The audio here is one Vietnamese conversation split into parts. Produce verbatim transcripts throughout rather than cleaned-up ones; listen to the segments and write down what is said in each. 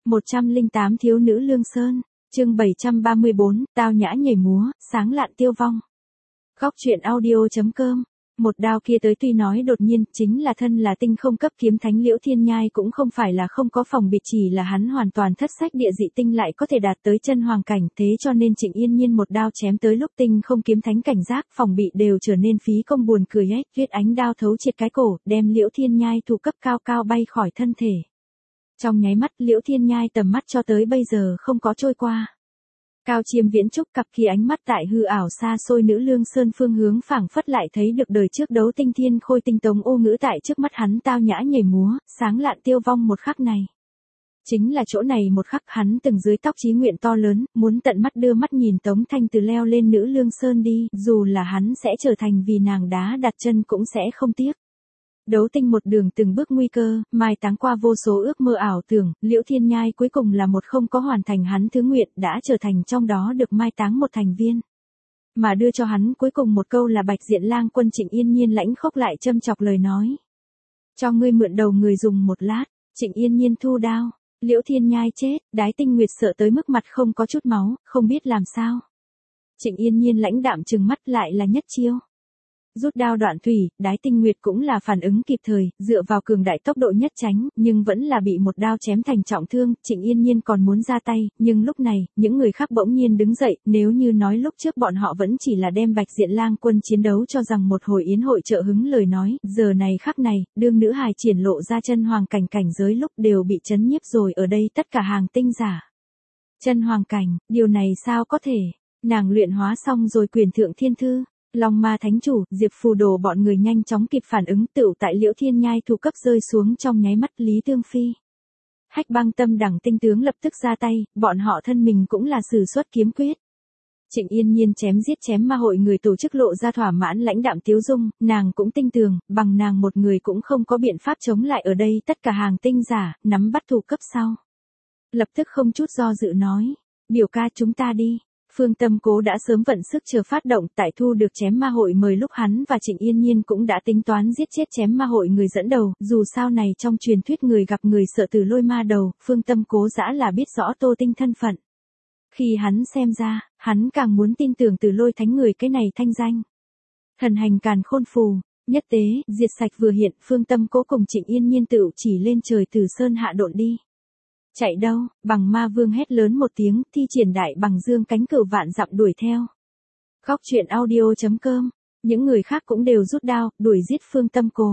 một trăm lẻ tám Thiếu nữ Lương Sơn, chương bảy trăm ba mươi bốn, tao nhã nhảy múa, sáng lạn tiêu vong. Góc truyện audio.com. Một đao kia tới tuy nói đột nhiên, chính là thân là tinh không cấp kiếm thánh Liễu Thiên Nhai cũng không phải là không có phòng bị, chỉ là hắn hoàn toàn thất sách địa dị tinh lại có thể đạt tới chân hoàng cảnh, thế cho nên Trịnh Yên Nhiên một đao chém tới lúc tinh không kiếm thánh cảnh giác, phòng bị đều trở nên phí công, buồn cười ấy, tuyết ánh đao thấu triệt cái cổ, đem Liễu Thiên Nhai thủ cấp cao cao bay khỏi thân thể. Trong nháy mắt Liễu Thiên Nhai tầm mắt cho tới bây giờ không có trôi qua. Cao Chiêm Viễn Trúc cặp kia ánh mắt tại hư ảo xa xôi nữ Lương Sơn phương hướng phảng phất lại thấy được đời trước đấu tinh thiên khôi tinh tống ô ngữ tại trước mắt hắn tao nhã nhảy múa, sáng lạn tiêu vong một khắc này. Chính là chỗ này một khắc hắn từng dưới tóc chí nguyện to lớn, muốn tận mắt đưa mắt nhìn Tống Thanh Từ leo lên nữ Lương Sơn đi, dù là hắn sẽ trở thành vì nàng đá đặt chân cũng sẽ không tiếc. Đấu tinh một đường từng bước nguy cơ, mai táng qua vô số ước mơ ảo tưởng, Liễu Thiên Nhai cuối cùng là một không có hoàn thành hắn thứ nguyện, đã trở thành trong đó được mai táng một thành viên. Mà đưa cho hắn cuối cùng một câu là Bạch Diện Lang Quân Trịnh Yên Nhiên lãnh khốc lại châm chọc lời nói. Cho ngươi mượn đầu người dùng một lát, Trịnh Yên Nhiên thu đao, Liễu Thiên Nhai chết, Đái Tinh Nguyệt sợ tới mức mặt không có chút máu, không biết làm sao. Trịnh Yên Nhiên lãnh đạm trừng mắt lại là nhất chiêu. Rút đao đoạn thủy, Đái Tinh Nguyệt cũng là phản ứng kịp thời, dựa vào cường đại tốc độ nhất tránh, nhưng vẫn là bị một đao chém thành trọng thương, Trịnh Yên Nhiên còn muốn ra tay, nhưng lúc này, những người khác bỗng nhiên đứng dậy, nếu như nói lúc trước bọn họ vẫn chỉ là đem Bạch Diện Lang Quân chiến đấu cho rằng một hồi yến hội trợ hứng lời nói, giờ này khắc này, đương nữ hài triển lộ ra chân hoàng cảnh cảnh giới lúc đều bị chấn nhiếp rồi, ở đây tất cả hàng tinh giả. Chân hoàng cảnh, điều này sao có thể, nàng luyện hóa xong rồi quyền thượng thiên thư. Long Ma Thánh Chủ, Diệp Phù Đồ bọn người nhanh chóng kịp phản ứng, tựu tại Liễu Thiên Nhai thủ cấp rơi xuống trong nháy mắt Lý Tương Phi. Hách Băng Tâm đẳng tinh tướng lập tức ra tay, bọn họ thân mình cũng là sử xuất kiếm quyết. Trịnh Yên Nhiên chém giết chém ma hội người tổ chức lộ ra thỏa mãn lãnh đạm tiếu dung, nàng cũng tinh tường, bằng nàng một người cũng không có biện pháp chống lại ở đây tất cả hàng tinh giả, nắm bắt thủ cấp sau. Lập tức không chút do dự nói, biểu ca chúng ta đi. Phương Tâm Cố đã sớm vận sức chờ phát động, tại thu được chém ma hội mời lúc hắn và Trịnh Yên Nhiên cũng đã tính toán giết chết chém ma hội người dẫn đầu, dù sao này trong truyền thuyết người gặp người sợ Từ Lôi ma đầu, Phương Tâm Cố dã là biết rõ Tô Tinh thân phận. Khi hắn xem ra, hắn càng muốn tin tưởng Từ Lôi thánh người cái này thanh danh. Thần hành càn khôn phù, nhất tế, diệt sạch vừa hiện, Phương Tâm Cố cùng Trịnh Yên Nhiên tự chỉ lên trời từ sơn hạ độn đi. Chạy đâu, Bằng Ma Vương hét lớn một tiếng, thi triển đại bằng dương cánh cửu vạn dặm đuổi theo. Góc truyện audio.com, những người khác cũng đều rút đao, đuổi giết Phương Tâm Cố.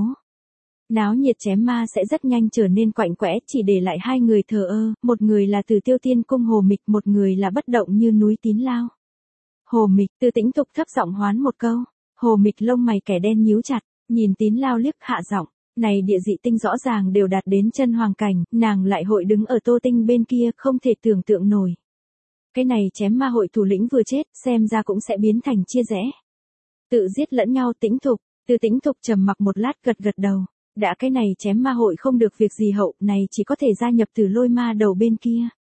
Náo nhiệt chém ma sẽ rất nhanh trở nên quạnh quẽ, chỉ để lại hai người thờ ơ, một người là Từ Tiêu Tiên Cung Hồ Mịch, một người là bất động như núi Tín Lao. Hồ Mịch, Từ Tĩnh Tục thấp giọng hoán một câu, Hồ Mịch lông mày kẻ đen nhíu chặt, nhìn Tín Lao liếc hạ giọng. Này địa dị tinh rõ ràng đều đạt đến chân hoàng cảnh, nàng lại hội đứng ở Tô Tinh bên kia, không thể tưởng tượng nổi. Cái này chém ma hội thủ lĩnh vừa chết, xem ra cũng sẽ biến thành chia rẽ. Tự giết lẫn nhau. Tĩnh Thục, Từ Tĩnh Thục trầm mặc một lát gật gật đầu. Đã cái này chém ma hội không được việc gì hậu, này chỉ có thể gia nhập Từ Lôi ma đầu bên kia.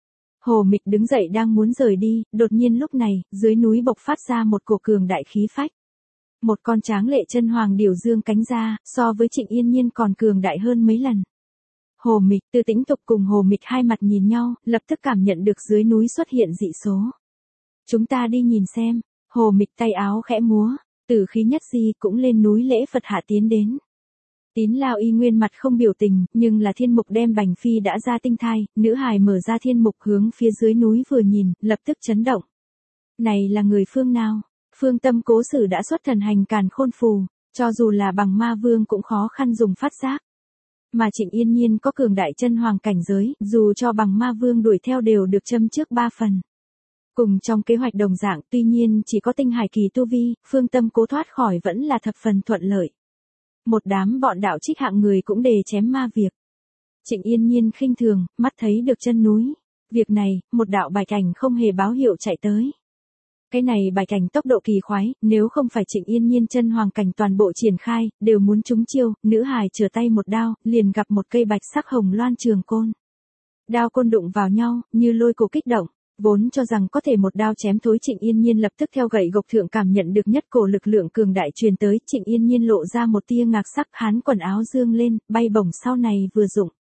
Hồ Mịch đứng dậy đang muốn rời đi, đột nhiên lúc này, dưới núi bộc phát ra một cổ cường đại khí phách. Một con tráng lệ chân hoàng điểu dương cánh ra, so với Trịnh Yên Nhiên còn cường đại hơn mấy lần. Hồ Mịch, Từ Tĩnh Tục cùng Hồ Mịch hai mặt nhìn nhau, lập tức cảm nhận được dưới núi xuất hiện dị số. Chúng ta đi nhìn xem, Hồ Mịch tay áo khẽ múa, Tử Khí Nhất Di cũng lên núi lễ Phật hạ tiến đến. Tín Lao y nguyên mặt không biểu tình, nhưng là thiên mục đem Bành Phi đã ra tinh thai, nữ hài mở ra thiên mục hướng phía dưới núi vừa nhìn, lập tức chấn động. Này là người phương nào? Phương Tâm Cố sử đã xuất thần hành càn khôn phù, cho dù là Bằng Ma Vương cũng khó khăn dùng phát giác. Mà Trịnh Yên Nhiên có cường đại chân hoàng cảnh giới, dù cho Bằng Ma Vương đuổi theo đều được châm trước ba phần. Cùng trong kế hoạch đồng dạng, tuy nhiên chỉ có tinh hải kỳ tu vi, Phương Tâm Cố thoát khỏi vẫn là thập phần thuận lợi. Một đám bọn đạo trích hạng người cũng đề chém ma việc. Trịnh Yên Nhiên khinh thường, mắt thấy được chân núi. Việc này, một đạo bạch ảnh không hề báo hiệu chạy tới. Cái này bài cảnh tốc độ kỳ khoái, nếu không phải Trịnh Yên Nhiên chân hoàng cảnh toàn bộ triển khai, đều muốn trúng chiêu, nữ hài trở tay một đao, liền gặp một cây bạch sắc hồng loan trường côn. Đao côn đụng vào nhau, như lôi cổ kích động, vốn cho rằng có thể một đao chém thối Trịnh Yên Nhiên lập tức theo gậy gộc thượng cảm nhận được nhất cổ lực lượng cường đại truyền tới, Trịnh Yên Nhiên lộ ra một tia ngạc sắc, hán quần áo dương lên, bay bổng sau này vừa dụng.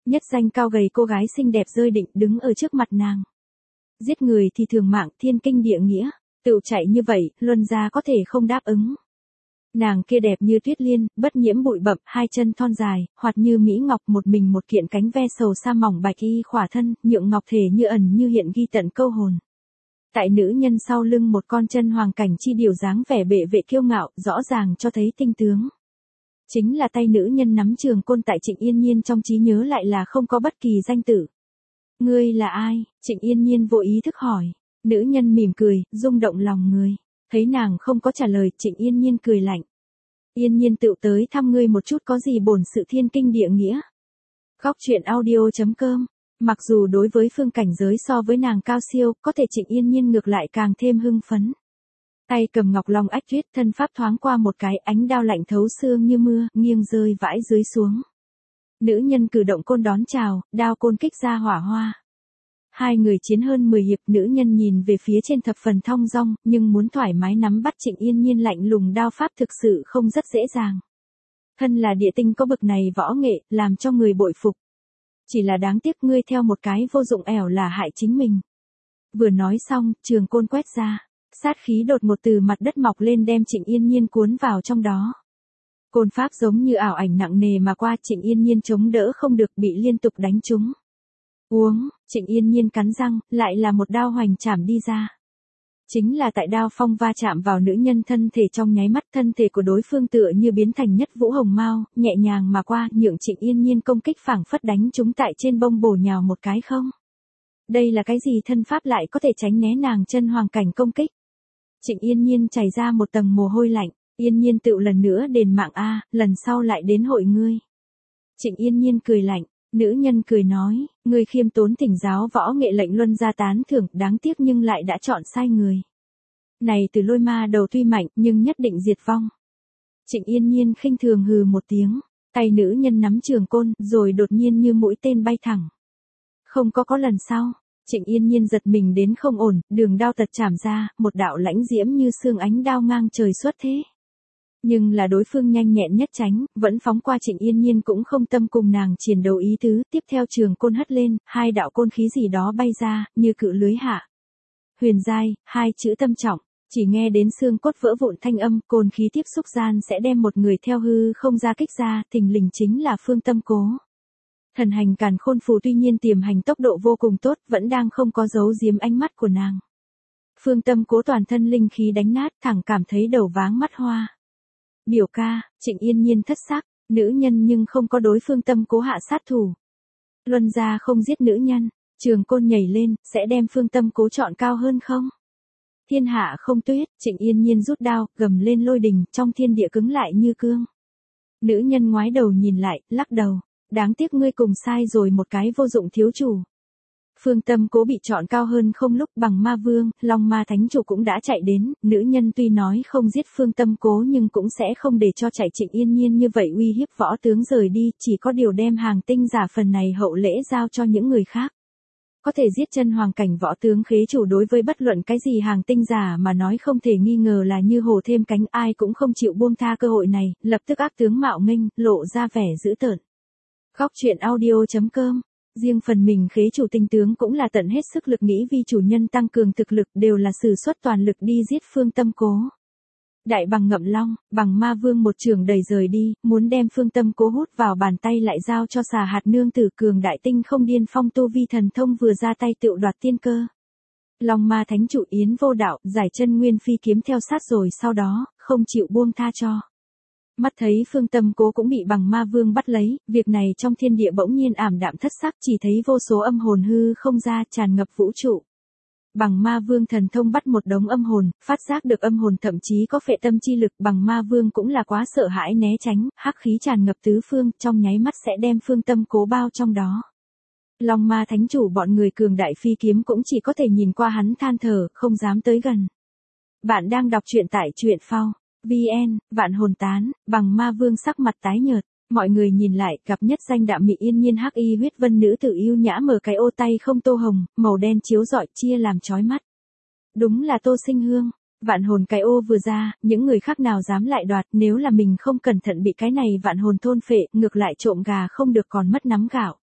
Nhất danh cao gầy cô gái xinh đẹp rơi định đứng ở trước mặt nàng. Giết người thì thường mạng, thiên kinh địa nghĩa, tựu chạy như vậy, Luân gia có thể không đáp ứng. Nàng kia đẹp như tuyết liên, bất nhiễm bụi bặm, hai chân thon dài, hoạt như mỹ ngọc, một mình một kiện cánh ve sầu sa mỏng bạch y khỏa thân, nhượng ngọc thể như ẩn như hiện ghi tận câu hồn. Tại nữ nhân sau lưng một con chân hoàng cảnh chi điều dáng vẻ bệ vệ kiêu ngạo, rõ ràng cho thấy tinh tướng. Chính là tay nữ nhân nắm trường côn tại Trịnh Yên Nhiên trong trí nhớ lại là không có bất kỳ danh tử. Ngươi là ai? Trịnh Yên Nhiên vô ý thức hỏi. Nữ nhân mỉm cười, rung động lòng người. Thấy nàng không có trả lời, Trịnh Yên Nhiên cười lạnh. Yên Nhiên tựu tới thăm ngươi một chút, có gì bổn sự thiên kinh địa nghĩa. Góc truyện audio chấm com. Mặc dù đối với phương cảnh giới so với nàng cao siêu, có thể Trịnh Yên Nhiên ngược lại càng thêm hưng phấn. Tay cầm ngọc long ách tuyết, thân pháp thoáng qua một cái, ánh đao lạnh thấu xương như mưa, nghiêng rơi vãi dưới xuống. Nữ nhân cử động côn đón chào, đao côn kích ra hỏa hoa. Hai người chiến hơn mười hiệp, nữ nhân nhìn về phía trên thập phần thong dong, nhưng muốn thoải mái nắm bắt Trịnh Yên Nhiên lạnh lùng đao pháp thực sự không rất dễ dàng. Thân là địa tinh có bực này võ nghệ, làm cho người bội phục. Chỉ là đáng tiếc ngươi theo một cái vô dụng ẻo là hại chính mình. Vừa nói xong, trường côn quét ra. Sát khí đột ngột từ mặt đất mọc lên đem Trịnh Yên Nhiên cuốn vào trong đó. Côn pháp giống như ảo ảnh nặng nề mà qua, Trịnh Yên Nhiên chống đỡ không được, bị liên tục đánh trúng. Uống, Trịnh Yên Nhiên cắn răng, lại là một đao hoành chảm đi ra. Chính là tại đao phong va chạm vào nữ nhân thân thể trong nháy mắt, thân thể của đối phương tựa như biến thành nhất vũ hồng mao, nhẹ nhàng mà qua, nhượng Trịnh Yên Nhiên công kích phảng phất đánh trúng tại trên bông bổ nhào một cái không. Đây là cái gì thân pháp lại có thể tránh né nàng chân hoàng cảnh công kích. Trịnh Yên Nhiên chảy ra một tầng mồ hôi lạnh, Yên Nhiên tựu lần nữa đền mạng a, lần sau lại đến hội ngươi. Trịnh Yên Nhiên cười lạnh, nữ nhân cười nói, ngươi khiêm tốn thỉnh giáo võ nghệ lệnh Luân gia tán thưởng, đáng tiếc nhưng lại đã chọn sai người. Này từ lôi ma đầu tuy mạnh nhưng nhất định diệt vong. Trịnh Yên Nhiên khinh thường hừ một tiếng, tay nữ nhân nắm trường côn, rồi đột nhiên như mũi tên bay thẳng. Không có có lần sau. Trịnh Yên Nhiên giật mình đến không ổn, đường đao tật chảm ra, một đạo lãnh diễm như xương ánh đao ngang trời xuất thế. Nhưng là đối phương nhanh nhẹn nhất tránh, vẫn phóng qua Trịnh Yên Nhiên cũng không tâm cùng nàng chiến đấu ý tứ, tiếp theo trường côn hất lên, hai đạo côn khí gì đó bay ra, như cự lưới hạ. Huyền giai, hai chữ tâm trọng, chỉ nghe đến xương cốt vỡ vụn thanh âm, côn khí tiếp xúc gian sẽ đem một người theo hư không ra kích ra, thình lình chính là Phương Tâm Cố. Thần hành càn khôn phù tuy nhiên tiềm hành tốc độ vô cùng tốt, vẫn đang không có giấu giếm ánh mắt của nàng. Phương Tâm Cố toàn thân linh khí đánh nát, thẳng cảm thấy đầu váng mắt hoa. Biểu ca, Trịnh Yên Nhiên thất sắc, nữ nhân nhưng không có đối Phương Tâm Cố hạ sát thủ. Luân gia không giết nữ nhân, trường côn nhảy lên, sẽ đem Phương Tâm Cố chọn cao hơn không? Thiên hạ không tuyết, Trịnh Yên Nhiên rút đao, gầm lên lôi đình, trong thiên địa cứng lại như cương. Nữ nhân ngoái đầu nhìn lại, lắc đầu. Đáng tiếc ngươi cùng sai rồi một cái vô dụng thiếu chủ. Phương Tâm Cố bị chọn cao hơn không lúc bằng ma vương, Long Ma Thánh Chủ cũng đã chạy đến, nữ nhân tuy nói không giết Phương Tâm Cố nhưng cũng sẽ không để cho chạy Trịnh Yên Nhiên như vậy uy hiếp võ tướng rời đi, chỉ có điều đem hàng tinh giả phần này hậu lễ giao cho những người khác. Có thể giết chân hoàng cảnh võ tướng khế chủ đối với bất luận cái gì hàng tinh giả mà nói không thể nghi ngờ là như hổ thêm cánh, ai cũng không chịu buông tha cơ hội này, lập tức ác tướng mạo nghênh, lộ ra vẻ dữ tợn. Góc truyện audio chấm com. Riêng phần mình khế chủ tinh tướng cũng là tận hết sức lực nghĩ vì chủ nhân tăng cường thực lực, đều là sử xuất toàn lực đi giết Phương Tâm Cố. Đại bằng ngậm long, bằng ma vương một trường đẩy rời đi, muốn đem Phương Tâm Cố hút vào bàn tay lại giao cho xà hạt nương tử cường đại tinh không điên phong tu vi thần thông vừa ra tay tựu đoạt tiên cơ. Long Ma Thánh Chủ Yến vô đạo, giải chân nguyên phi kiếm theo sát rồi sau đó, không chịu buông tha cho. Mắt thấy Phương Tâm Cố cũng bị bằng ma vương bắt lấy, việc này trong thiên địa bỗng nhiên ảm đạm thất sắc, chỉ thấy vô số âm hồn hư không ra tràn ngập vũ trụ. Bằng ma vương thần thông bắt một đống âm hồn, phát giác được âm hồn thậm chí có phệ tâm chi lực, bằng ma vương cũng là quá sợ hãi né tránh, hắc khí tràn ngập tứ phương, trong nháy mắt sẽ đem Phương Tâm Cố bao trong đó. Long Ma Thánh Chủ bọn người cường đại phi kiếm cũng chỉ có thể nhìn qua hắn than thở, không dám tới gần. Bạn đang đọc truyện tại truyện phao. vn, vạn hồn tán, bằng ma vương sắc mặt tái nhợt, mọi người nhìn lại, gặp nhất danh đạm mị yên nhiên hắc y huyết vân nữ tử yêu nhã mở cái ô tay không tô hồng, màu đen chiếu rọi chia làm chói mắt. Đúng là Tô Sinh Hương, vạn hồn cái ô vừa ra, những người khác nào dám lại đoạt, nếu là mình không cẩn thận bị cái này vạn hồn thôn phệ, ngược lại trộm gà không được còn mất nắm gạo.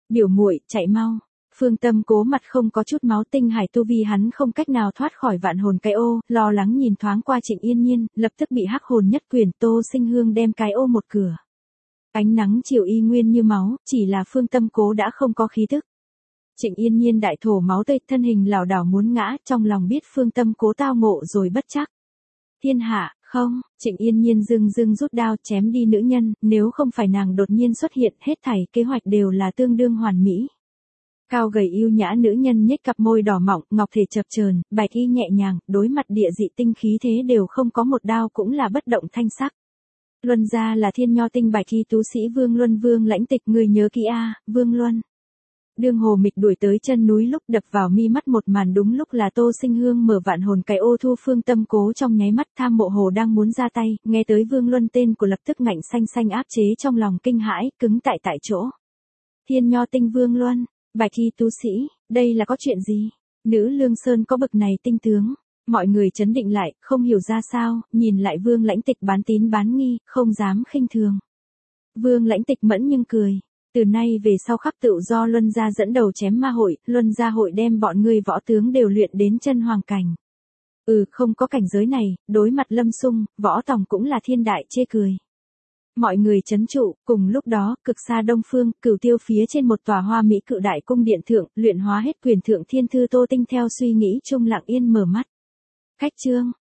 Biểu muội, chạy mau. Phương Tâm Cố mặt không có chút máu, tinh hải tu vi hắn không cách nào thoát khỏi vạn hồn cái ô, lo lắng nhìn thoáng qua Trịnh Yên Nhiên, lập tức bị hắc hồn nhất quyền, Tô Sinh Hương đem cái ô một cửa. Ánh nắng chiều y nguyên như máu, chỉ là Phương Tâm Cố đã không có khí tức. Trịnh Yên Nhiên đại thổ máu tươi, thân hình lảo đảo muốn ngã, trong lòng biết Phương Tâm Cố tao ngộ rồi bất chắc. Thiên hạ, không, Trịnh Yên Nhiên dưng dưng rút đao chém đi nữ nhân, nếu không phải nàng đột nhiên xuất hiện, hết thảy kế hoạch đều là tương đương hoàn mỹ. Cao gầy yêu nhã nữ nhân nhếch cặp môi đỏ mọng, ngọc thể chập chờn, bạch y nhẹ nhàng, đối mặt địa dị tinh khí thế đều không có một đao cũng là bất động thanh sắc. Luân gia là thiên nho tinh bạch y tú sĩ Vương Luân Vương Lãnh Tịch, người nhớ kỹ a, Vương Luân. Đương Hồ Mịch đuổi tới chân núi lúc đập vào mi mắt một màn đúng lúc là Tô Sinh Hương mở vạn hồn cái ô thu Phương Tâm Cố trong nháy mắt, Tham Mộ Hồ đang muốn ra tay, nghe tới Vương Luân tên của lập tức ngạnh xanh xanh áp chế trong lòng kinh hãi, cứng tại tại chỗ. Thiên nho tinh Vương Luân, bạch y tú sĩ, đây là có chuyện gì? Nữ Lương Sơn có bực này tinh tướng. Mọi người chấn định lại, không hiểu ra sao, nhìn lại Vương Lãnh Tịch bán tín bán nghi, không dám khinh thường. Vương Lãnh Tịch mẫn nhưng cười. Từ nay về sau khắp tự do Luân gia dẫn đầu chém ma hội, Luân gia hội đem bọn ngươi võ tướng đều luyện đến chân hoàng cảnh. Ừ, không có cảnh giới này, đối mặt Lâm Sung, võ tòng cũng là thiên đại chê cười. Mọi người chấn trụ, cùng lúc đó, cực xa đông phương, Cửu Tiêu phía trên một tòa hoa mỹ cự đại cung điện thượng, luyện hóa hết quyền thượng thiên thư Tô Tinh theo suy nghĩ chung lặng yên mở mắt. Khách trương,